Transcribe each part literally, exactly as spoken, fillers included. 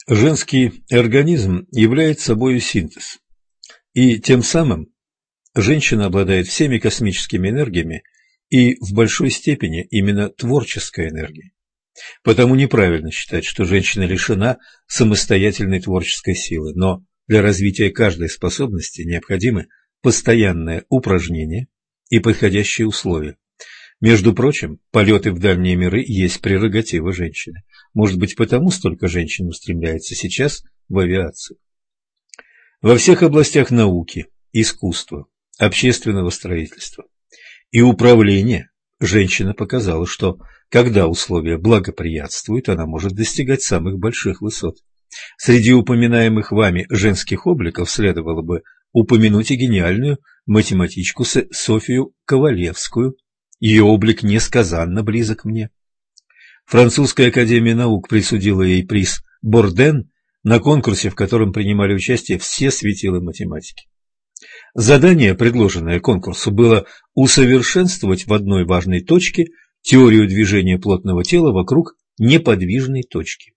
Женский организм является собой синтез, и тем самым женщина обладает всеми космическими энергиями и в большой степени именно творческой энергией. Потому неправильно считать, что женщина лишена самостоятельной творческой силы, но для развития каждой способности необходимы постоянное упражнение и подходящие условия. Между прочим, полеты в дальние миры есть прерогатива женщины. Может быть, потому столько женщин устремляется сейчас в авиацию. Во всех областях науки, искусства, общественного строительства и управления женщина показала, что, когда условия благоприятствуют, она может достигать самых больших высот. Среди упоминаемых вами женских обликов следовало бы упомянуть и гениальную математичку Софию Ковалевскую. Ее облик несказанно близок мне. Французская академия наук присудила ей приз Борден на конкурсе, в котором принимали участие все светила математики. Задание, предложенное конкурсу, было усовершенствовать в одной важной точке теорию движения плотного тела вокруг неподвижной точки.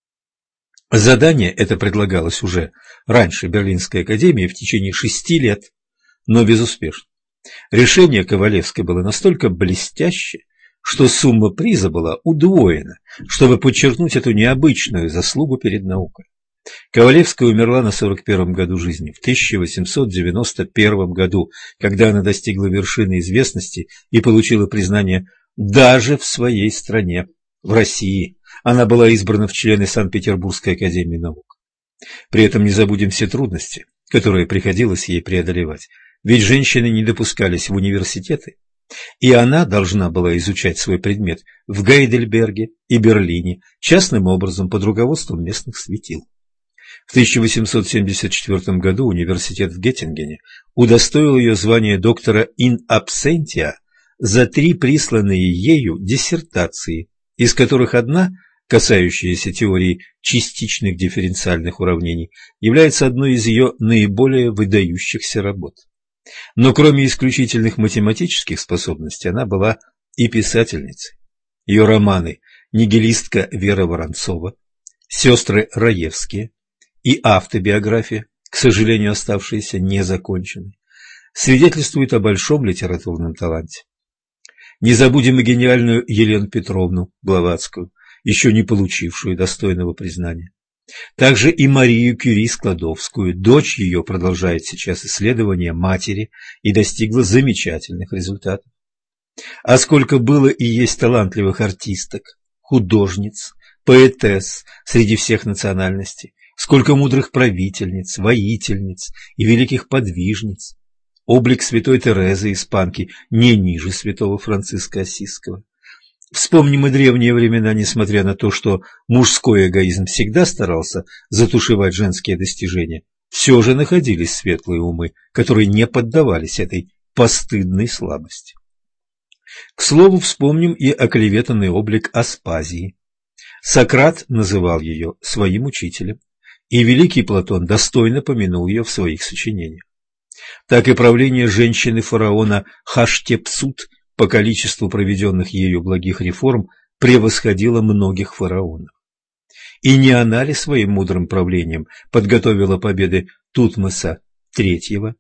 Задание это предлагалось уже раньше Берлинской академии в течение шести лет, но безуспешно. Решение Ковалевской было настолько блестяще, что сумма приза была удвоена, чтобы подчеркнуть эту необычную заслугу перед наукой. Ковалевская умерла на сорок первом году жизни, в тысяча восемьсот девяносто первом году, когда она достигла вершины известности и получила признание даже в своей стране, в России. Она была избрана в члены Санкт-Петербургской академии наук. При этом не забудем все трудности, которые приходилось ей преодолевать. Ведь женщины не допускались в университеты, и она должна была изучать свой предмет в Гейдельберге и Берлине частным образом под руководством местных светил. В тысяча восемьсот семьдесят четвёртом году университет в Геттингене удостоил ее звания доктора in absentia за три присланные ею диссертации, из которых одна, касающаяся теории частичных дифференциальных уравнений, является одной из ее наиболее выдающихся работ. Но кроме исключительных математических способностей, она была и писательницей. Ее романы «Нигилистка Вера Воронцова», «Сестры Раевские» и автобиография, к сожалению, оставшаяся незаконченной, свидетельствуют о большом литературном таланте. Не забудем и гениальную Елену Петровну Блаватскую, еще не получившую достойного признания. Также и Марию Кюри-Складовскую. Дочь ее продолжает сейчас исследования матери и достигла замечательных результатов. А сколько было и есть талантливых артисток, художниц, поэтесс среди всех национальностей, сколько мудрых правительниц, воительниц и великих подвижниц. Облик святой Терезы Испанки не ниже святого Франциска Ассизского. Вспомним и древние времена, несмотря на то, что мужской эгоизм всегда старался затушевать женские достижения, все же находились светлые умы, которые не поддавались этой постыдной слабости. К слову, вспомним и оклеветанный облик Аспазии. Сократ называл ее своим учителем, и великий Платон достойно помянул ее в своих сочинениях. Так и правление женщины-фараона Хаштепсут по количеству проведенных ею благих реформ превосходило многих фараонов. И не она ли своим мудрым правлением подготовила победы Тутмоса третьего?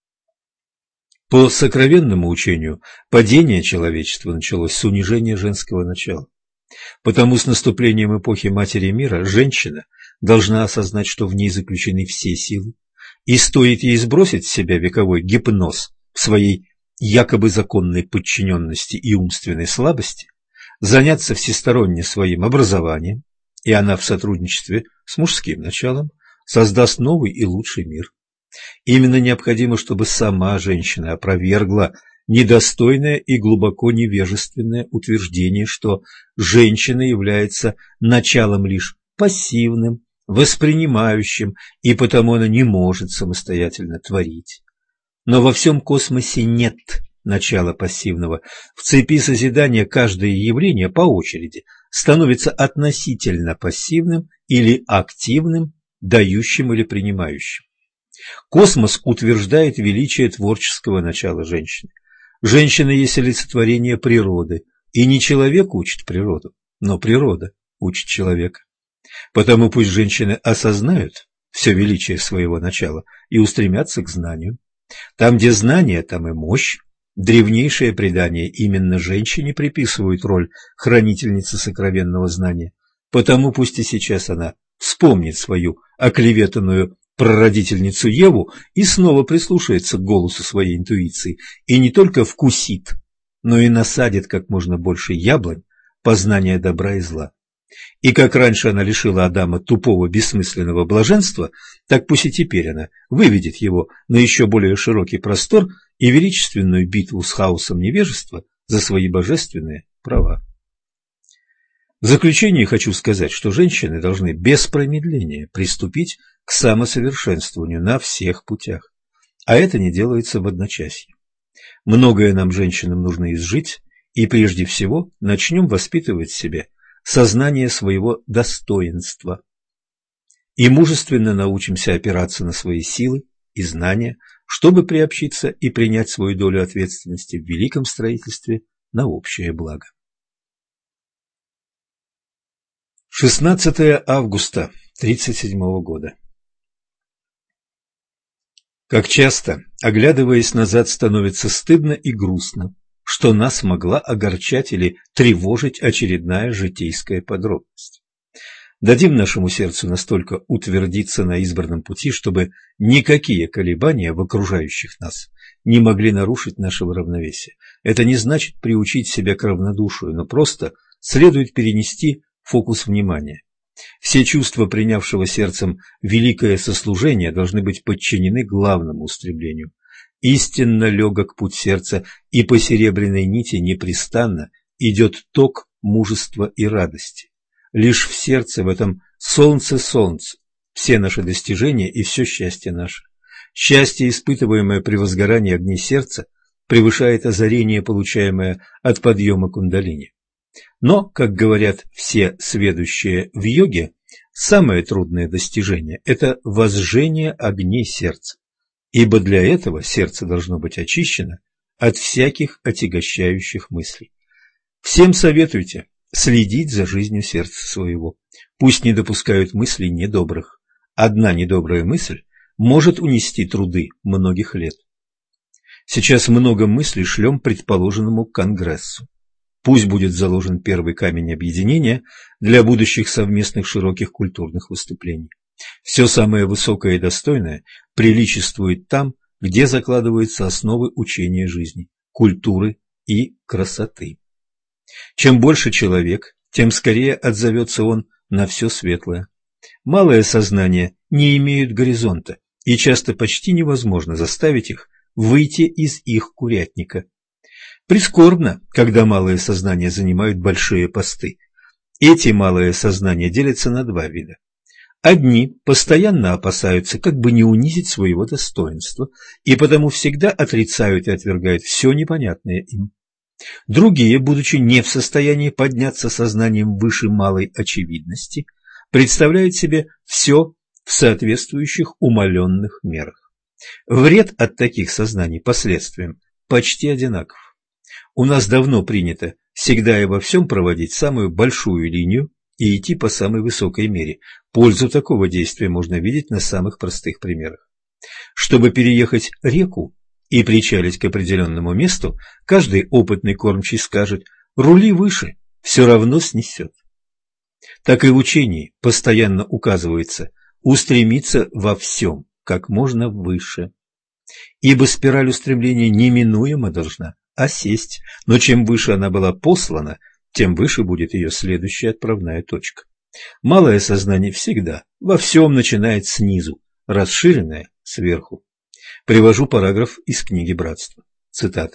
По сокровенному учению, падение человечества началось с унижения женского начала. Потому с наступлением эпохи Матери Мира женщина должна осознать, что в ней заключены все силы, и стоит ей сбросить с себя вековой гипноз в своей якобы законной подчиненности и умственной слабости, заняться всесторонне своим образованием, и она в сотрудничестве с мужским началом создаст новый и лучший мир. Именно необходимо, чтобы сама женщина опровергла недостойное и глубоко невежественное утверждение, что женщина является началом лишь пассивным, воспринимающим, и потому она не может самостоятельно творить. Но во всем космосе нет начала пассивного. В цепи созидания каждое явление по очереди становится относительно пассивным или активным, дающим или принимающим. Космос утверждает величие творческого начала женщины. Женщина есть олицетворение природы, и не человек учит природу, но природа учит человека. Потому пусть женщины осознают все величие своего начала и устремятся к знанию. Там, где знание, там и мощь. Древнейшее предание именно женщине приписывают роль хранительницы сокровенного знания. Потому пусть и сейчас она вспомнит свою оклеветанную прародительницу Еву и снова прислушается к голосу своей интуиции, и не только вкусит, но и насадит как можно больше яблонь познания добра и зла. И как раньше она лишила Адама тупого бессмысленного блаженства, так пусть и теперь она выведет его на еще более широкий простор и величественную битву с хаосом невежества за свои божественные права. В заключение хочу сказать, что женщины должны без промедления приступить к самосовершенствованию на всех путях, а это не делается в одночасье. Многое нам, женщинам, нужно изжить, и прежде всего начнем воспитывать в себе сознание своего достоинства. И мужественно научимся опираться на свои силы и знания, чтобы приобщиться и принять свою долю ответственности в великом строительстве на общее благо. шестнадцатое августа тридцать седьмого года. Как часто, оглядываясь назад, становится стыдно и грустно, что нас могла огорчать или тревожить очередная житейская подробность. Дадим нашему сердцу настолько утвердиться на избранном пути, чтобы никакие колебания в окружающих нас не могли нарушить нашего равновесия. Это не значит приучить себя к равнодушию, но просто следует перенести фокус внимания. Все чувства принявшего сердцем великое сослужение должны быть подчинены главному устремлению. Истинно легок путь сердца, и по серебряной нити непрестанно идет ток мужества и радости. Лишь в сердце, в этом солнце-солнце, все наши достижения и все счастье наше. Счастье, испытываемое при возгорании огней сердца, превышает озарение, получаемое от подъема кундалини. Но, как говорят все сведущие в йоге, самое трудное достижение – это возжжение огней сердца, ибо для этого сердце должно быть очищено от всяких отягощающих мыслей. Всем советуйте следить за жизнью сердца своего, пусть не допускают мыслей недобрых. Одна недобрая мысль может унести труды многих лет. Сейчас много мыслей шлем предположенному конгрессу. Пусть будет заложен первый камень объединения для будущих совместных широких культурных выступлений. Все самое высокое и достойное приличествует там, где закладываются основы учения жизни, культуры и красоты. Чем больше человек, тем скорее отзовется он на все светлое. Малое сознание не имеют горизонта, и часто почти невозможно заставить их выйти из их курятника. Прискорбно, когда малые сознания занимают большие посты. Эти малые сознания делятся на два вида. Одни постоянно опасаются как бы не унизить своего достоинства, и потому всегда отрицают и отвергают все непонятное им. Другие, будучи не в состоянии подняться сознанием выше малой очевидности, представляют себе все в соответствующих умаленных мерах. Вред от таких сознаний последствиям почти одинаков. У нас давно принято всегда и во всем проводить самую большую линию и идти по самой высокой мере. Пользу такого действия можно видеть на самых простых примерах. Чтобы переехать реку и причалить к определенному месту, каждый опытный кормчий скажет: «Рули выше, все равно снесет». Так и в учении постоянно указывается устремиться во всем как можно выше. Ибо спираль устремления неминуемо должна осесть, но чем выше она была послана, тем выше будет ее следующая отправная точка. Малое сознание всегда во всем начинает снизу, расширенное сверху. Привожу параграф из книги «Братство». Цитата.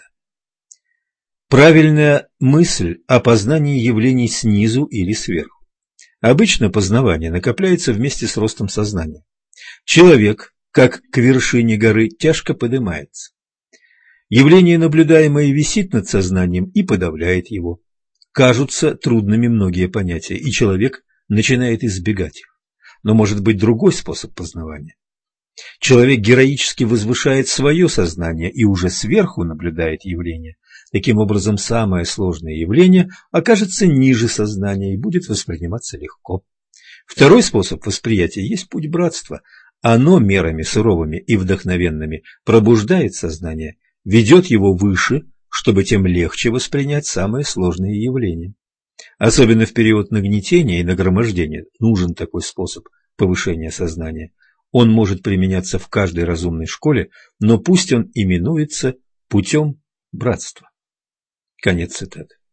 Правильная мысль о познании явлений снизу или сверху. Обычно познавание накопляется вместе с ростом сознания. Человек, как к вершине горы, тяжко поднимается. Явление наблюдаемое висит над сознанием и подавляет его. Кажутся трудными многие понятия, и человек начинает избегать их. Но может быть другой способ познавания. Человек героически возвышает свое сознание и уже сверху наблюдает явление. Таким образом, самое сложное явление окажется ниже сознания и будет восприниматься легко. Второй способ восприятия есть путь братства. Оно мерами суровыми и вдохновенными пробуждает сознание, ведет его выше, чтобы тем легче воспринять самые сложные явления. Особенно в период нагнетения и нагромождения нужен такой способ повышения сознания. Он может применяться в каждой разумной школе, но пусть он именуется путем братства. Конец цитаты.